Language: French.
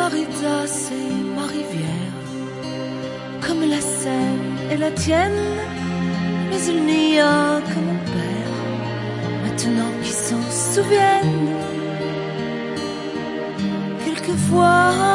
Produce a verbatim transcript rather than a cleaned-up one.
Marita, c'est ma rivière, comme la Seine et la tienne, mais il n'y a que mon père, maintenant qui s'en souvienne. Quelquefois